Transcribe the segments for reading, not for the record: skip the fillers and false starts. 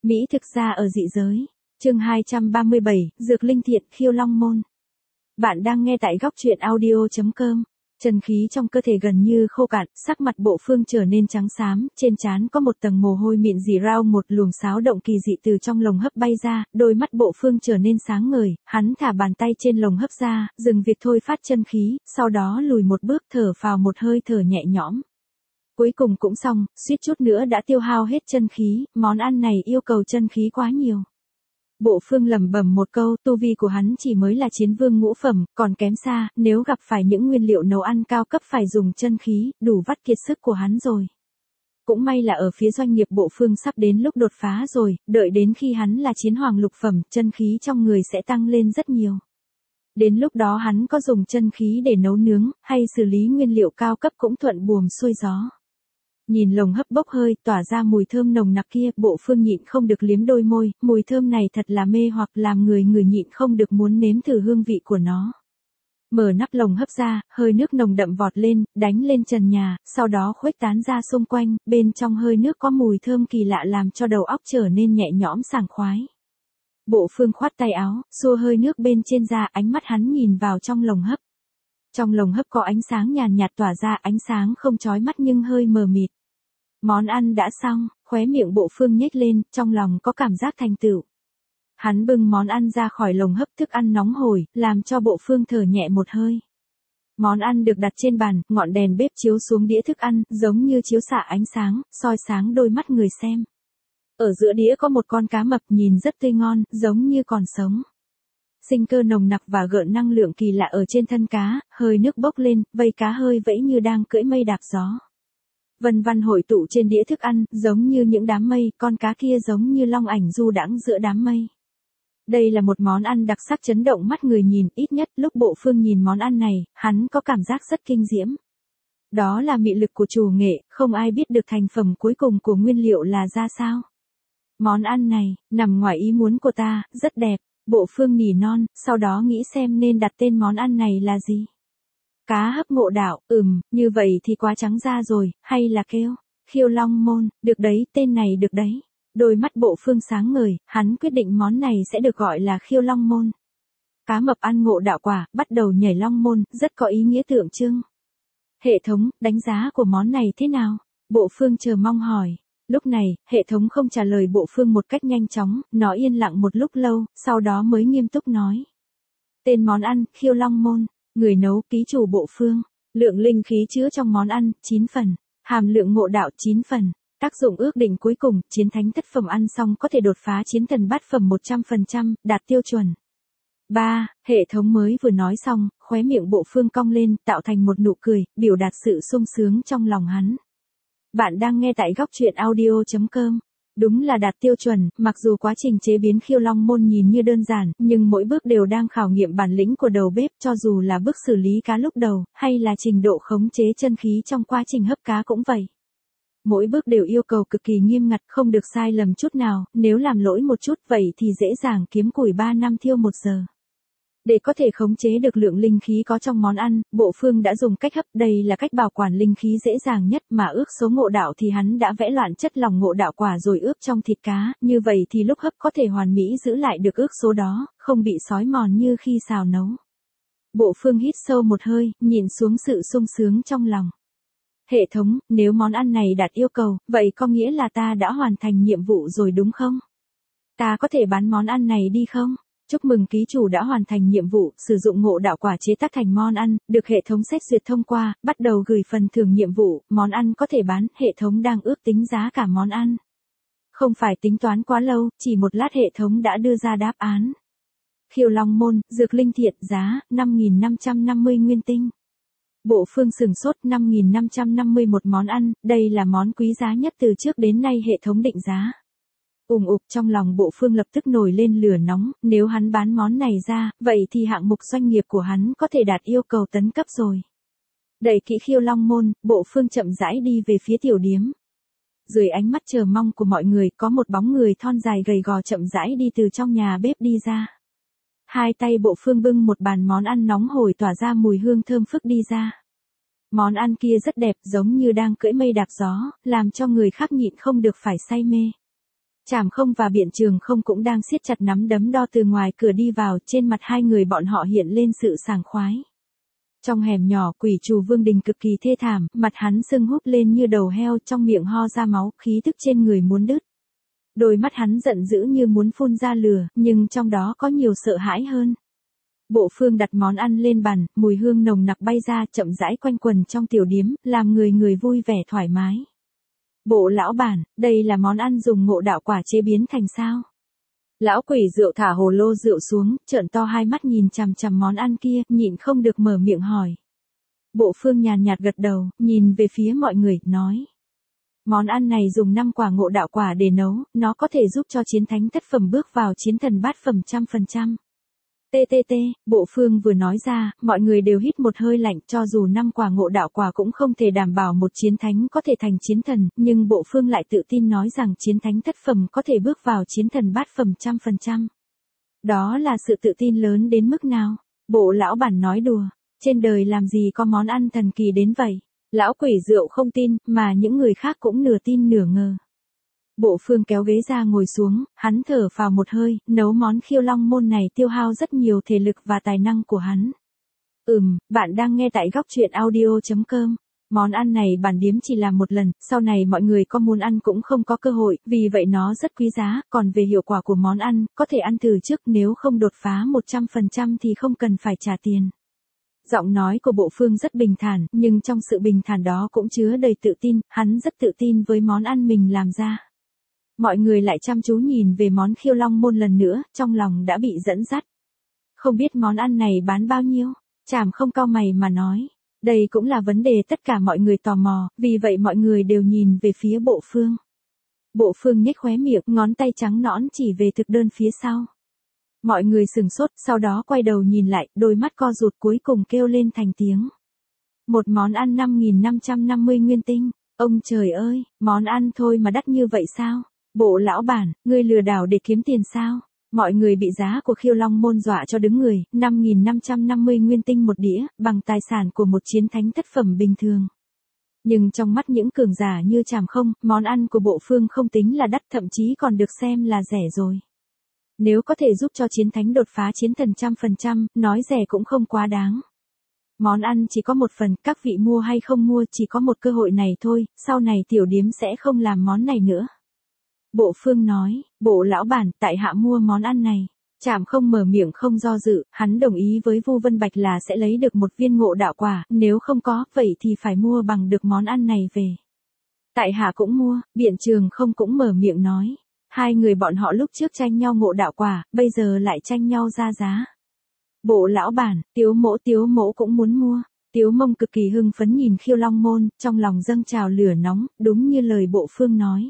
Mỹ thực ra ở dị giới. Chương 237, Dược Linh Thiện, Khiêu Long Môn. Bạn đang nghe tại góc truyện audio.com. Chân khí trong cơ thể gần như khô cạn, sắc mặt Bộ Phương trở nên trắng xám, trên trán có một tầng mồ hôi mịn rỉ rao, một luồng xáo động kỳ dị từ trong lồng hấp bay ra, đôi mắt Bộ Phương trở nên sáng ngời, hắn thả bàn tay trên lồng hấp ra, dừng việc thôi phát chân khí, sau đó lùi một bước thở phào một hơi thở nhẹ nhõm. Cuối cùng cũng xong, suýt chút nữa đã tiêu hao hết chân khí, món ăn này yêu cầu chân khí quá nhiều. Bộ Phương lẩm bẩm một câu, tu vi của hắn chỉ mới là chiến vương ngũ phẩm, còn kém xa, nếu gặp phải những nguyên liệu nấu ăn cao cấp phải dùng chân khí, đủ vắt kiệt sức của hắn rồi. Cũng may là ở phía doanh nghiệp Bộ Phương sắp đến lúc đột phá rồi, đợi đến khi hắn là chiến hoàng lục phẩm, chân khí trong người sẽ tăng lên rất nhiều. Đến lúc đó hắn có dùng chân khí để nấu nướng, hay xử lý nguyên liệu cao cấp cũng thuận buồm xuôi gió. Nhìn lồng hấp bốc hơi, tỏa ra mùi thơm nồng nặc kia, Bộ Phương nhịn không được liếm đôi môi, mùi thơm này thật là mê hoặc làm người nhịn không được muốn nếm thử hương vị của nó. Mở nắp lồng hấp ra, hơi nước nồng đậm vọt lên, đánh lên trần nhà, sau đó khuếch tán ra xung quanh, bên trong hơi nước có mùi thơm kỳ lạ làm cho đầu óc trở nên nhẹ nhõm sảng khoái. Bộ Phương khoát tay áo, xua hơi nước bên trên ra, ánh mắt hắn nhìn vào trong lồng hấp. Trong lồng hấp có ánh sáng nhàn nhạt tỏa ra, ánh sáng không chói mắt nhưng hơi mờ mịt. Món ăn đã xong, khóe miệng Bộ Phương nhếch lên, trong lòng có cảm giác thành tựu. Hắn bưng món ăn ra khỏi lồng hấp, thức ăn nóng hổi, làm cho Bộ Phương thở nhẹ một hơi. Món ăn được đặt trên bàn, ngọn đèn bếp chiếu xuống đĩa thức ăn, giống như chiếu xạ ánh sáng, soi sáng đôi mắt người xem. Ở giữa đĩa có một con cá mập nhìn rất tươi ngon, giống như còn sống. Sinh cơ nồng nặc và gợn năng lượng kỳ lạ ở trên thân cá, hơi nước bốc lên, vây cá hơi vẫy như đang cưỡi mây đạp gió. Vân vân hội tụ trên đĩa thức ăn, giống như những đám mây, con cá kia giống như long ảnh du đãng giữa đám mây. Đây là một món ăn đặc sắc chấn động mắt người nhìn, ít nhất lúc Bộ Phương nhìn món ăn này, hắn có cảm giác rất kinh diễm. Đó là mị lực của chủ nghệ, không ai biết được thành phẩm cuối cùng của nguyên liệu là ra sao. Món ăn này, nằm ngoài ý muốn của ta, rất đẹp. Bộ Phương nỉ non, sau đó nghĩ xem nên đặt tên món ăn này là gì. Cá hấp ngộ đạo, như vậy thì quá trắng ra rồi, hay là Khiêu Long Môn, được đấy, tên này được đấy. Đôi mắt Bộ Phương sáng ngời, hắn quyết định món này sẽ được gọi là Khiêu Long Môn. Cá mập ăn ngộ đạo quả, bắt đầu nhảy long môn, rất có ý nghĩa tượng trưng. Hệ thống, đánh giá của món này thế nào? Bộ Phương chờ mong hỏi. Lúc này, hệ thống không trả lời Bộ Phương một cách nhanh chóng, nó yên lặng một lúc lâu, sau đó mới nghiêm túc nói. Tên món ăn, Khiêu Long Môn, người nấu, ký chủ Bộ Phương, lượng linh khí chứa trong món ăn, 9 phần, hàm lượng ngộ đạo 9 phần, tác dụng ước định cuối cùng, chiến thánh thất phẩm ăn xong có thể đột phá chiến thần bát phẩm 100%, đạt tiêu chuẩn. 3. Hệ thống mới vừa nói xong, khóe miệng Bộ Phương cong lên, tạo thành một nụ cười, biểu đạt sự sung sướng trong lòng hắn. Bạn đang nghe tại góc truyện audio.com. Đúng là đạt tiêu chuẩn, mặc dù quá trình chế biến Khiêu Long Môn nhìn như đơn giản, nhưng mỗi bước đều đang khảo nghiệm bản lĩnh của đầu bếp, cho dù là bước xử lý cá lúc đầu, hay là trình độ khống chế chân khí trong quá trình hấp cá cũng vậy. Mỗi bước đều yêu cầu cực kỳ nghiêm ngặt, không được sai lầm chút nào, nếu làm lỗi một chút vậy thì dễ dàng kiếm củi 3 năm thiêu 1 giờ. Để có thể khống chế được lượng linh khí có trong món ăn, Bộ Phương đã dùng cách hấp, đây là cách bảo quản linh khí dễ dàng nhất, mà ước số ngộ đạo thì hắn đã vẽ loạn chất lỏng ngộ đạo quả rồi ướp trong thịt cá, như vậy thì lúc hấp có thể hoàn mỹ giữ lại được ước số đó, không bị xói mòn như khi xào nấu. Bộ Phương hít sâu một hơi, nhìn xuống sự sung sướng trong lòng. Hệ thống, nếu món ăn này đạt yêu cầu, vậy có nghĩa là ta đã hoàn thành nhiệm vụ rồi đúng không? Ta có thể bán món ăn này đi không? Chúc mừng ký chủ đã hoàn thành nhiệm vụ, sử dụng ngộ đạo quả chế tác thành món ăn, được hệ thống xét duyệt thông qua, bắt đầu gửi phần thưởng nhiệm vụ, món ăn có thể bán, hệ thống đang ước tính giá cả món ăn. Không phải tính toán quá lâu, chỉ một lát hệ thống đã đưa ra đáp án. Khiêu Long Môn, Dược Linh Thiện, giá, 5.550 nguyên tinh. Bộ Phương sửng sốt, 5.550 một món ăn, đây là món quý giá nhất từ trước đến nay hệ thống định giá. Trong lòng Bộ Phương lập tức nổi lên lửa nóng, nếu hắn bán món này ra, vậy thì hạng mục doanh nghiệp của hắn có thể đạt yêu cầu tấn cấp rồi. Đẩy kỹ Khiêu Long Môn, Bộ Phương chậm rãi đi về phía tiểu điếm. Dưới ánh mắt chờ mong của mọi người, có một bóng người thon dài gầy gò chậm rãi đi từ trong nhà bếp đi ra. Hai tay Bộ Phương bưng một bàn món ăn nóng hổi tỏa ra mùi hương thơm phức đi ra. Món ăn kia rất đẹp, giống như đang cưỡi mây đạp gió, làm cho người khác nhịn không được phải say mê. Trảm Không và Biện Trường Không cũng đang siết chặt nắm đấm đo từ ngoài cửa đi vào, trên mặt hai người bọn họ hiện lên sự sảng khoái. Trong hẻm nhỏ, quỷ trù Vương Đình cực kỳ thê thảm, mặt hắn sưng húp lên như đầu heo, trong miệng ho ra máu, khí tức trên người muốn đứt. Đôi mắt hắn giận dữ như muốn phun ra lửa, nhưng trong đó có nhiều sợ hãi hơn. Bộ Phương đặt món ăn lên bàn, mùi hương nồng nặc bay ra, chậm rãi quanh quần trong tiểu điếm, làm người vui vẻ thoải mái. Bộ lão bản, đây là món ăn dùng ngộ đạo quả chế biến thành sao? Lão quỷ rượu thả hồ lô rượu xuống, trợn to hai mắt nhìn chằm chằm món ăn kia, nhịn không được mở miệng hỏi. Bộ Phương nhàn nhạt gật đầu, nhìn về phía mọi người, nói. Món ăn này dùng 5 quả ngộ đạo quả để nấu, nó có thể giúp cho chiến thánh thất phẩm bước vào chiến thần bát phẩm 100%. TTT, Bộ Phương vừa nói ra, mọi người đều hít một hơi lạnh, cho dù 5 quả ngộ đạo quả cũng không thể đảm bảo một chiến thánh có thể thành chiến thần, nhưng Bộ Phương lại tự tin nói rằng chiến thánh thất phẩm có thể bước vào chiến thần bát phẩm 100%. Đó là sự tự tin lớn đến mức nào? Bộ lão bản nói đùa, trên đời làm gì có món ăn thần kỳ đến vậy? Lão quỷ rượu không tin, mà những người khác cũng nửa tin nửa ngờ. Bộ Phương kéo ghế ra ngồi xuống, hắn thở phào một hơi, nấu món khiêu long môn này tiêu hao rất nhiều thể lực và tài năng của hắn. Bạn đang nghe tại góc truyện audio.com. Món ăn này bản điếm chỉ làm một lần, sau này mọi người có muốn ăn cũng không có cơ hội, vì vậy nó rất quý giá, còn về hiệu quả của món ăn, có thể ăn thử trước, nếu không đột phá 100% thì không cần phải trả tiền. Giọng nói của Bộ Phương rất bình thản, nhưng trong sự bình thản đó cũng chứa đầy tự tin, hắn rất tự tin với món ăn mình làm ra. Mọi người lại chăm chú nhìn về món khiêu long môn lần nữa, trong lòng đã bị dẫn dắt. Không biết món ăn này bán bao nhiêu? Trảm Không cau mày mà nói. Đây cũng là vấn đề tất cả mọi người tò mò, vì vậy mọi người đều nhìn về phía Bộ Phương. Bộ Phương nhếch khóe miệng, ngón tay trắng nõn chỉ về thực đơn phía sau. Mọi người sừng sốt, sau đó quay đầu nhìn lại, đôi mắt co rụt cuối cùng kêu lên thành tiếng. Một món ăn 5.550 nguyên tinh. Ông trời ơi, món ăn thôi mà đắt như vậy sao? Bộ lão bản, ngươi lừa đảo để kiếm tiền sao? Mọi người bị giá của khiêu long môn dọa cho đứng người, 5.550 nguyên tinh một đĩa, bằng tài sản của một chiến thánh thất phẩm bình thường. Nhưng trong mắt những cường giả như Trảm Không, món ăn của Bộ Phương không tính là đắt, thậm chí còn được xem là rẻ rồi. Nếu có thể giúp cho chiến thánh đột phá chiến thần 100%, nói rẻ cũng không quá đáng. Món ăn chỉ có một phần, các vị mua hay không mua chỉ có một cơ hội này thôi, sau này tiểu điếm sẽ không làm món này nữa. Bộ Phương nói, bộ lão bản, tại hạ mua món ăn này. Trảm Không mở miệng không do dự, hắn đồng ý với Vu Vân Bạch là sẽ lấy được một viên ngộ đạo quả, nếu không có, vậy thì phải mua bằng được món ăn này về. Tại hạ cũng mua, Biện Trường Không cũng mở miệng nói. Hai người bọn họ lúc trước tranh nhau ngộ đạo quả, bây giờ lại tranh nhau ra giá. Bộ lão bản, Tiếu mỗ cũng muốn mua. Tiếu Mông cực kỳ hưng phấn nhìn khiêu long môn, trong lòng dâng trào lửa nóng, đúng như lời Bộ Phương nói.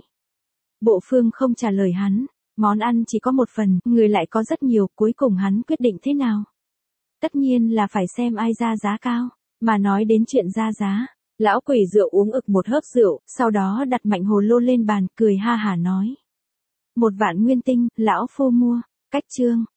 Bộ Phương không trả lời hắn, món ăn chỉ có một phần, người lại có rất nhiều, cuối cùng hắn quyết định thế nào? Tất nhiên là phải xem ai ra giá cao, mà nói đến chuyện ra giá. Lão quỷ rượu uống ực một hớp rượu, sau đó đặt mạnh hồ lô lên bàn, cười ha hả nói. 1 vạn nguyên tinh, lão phu mua. Cách chương.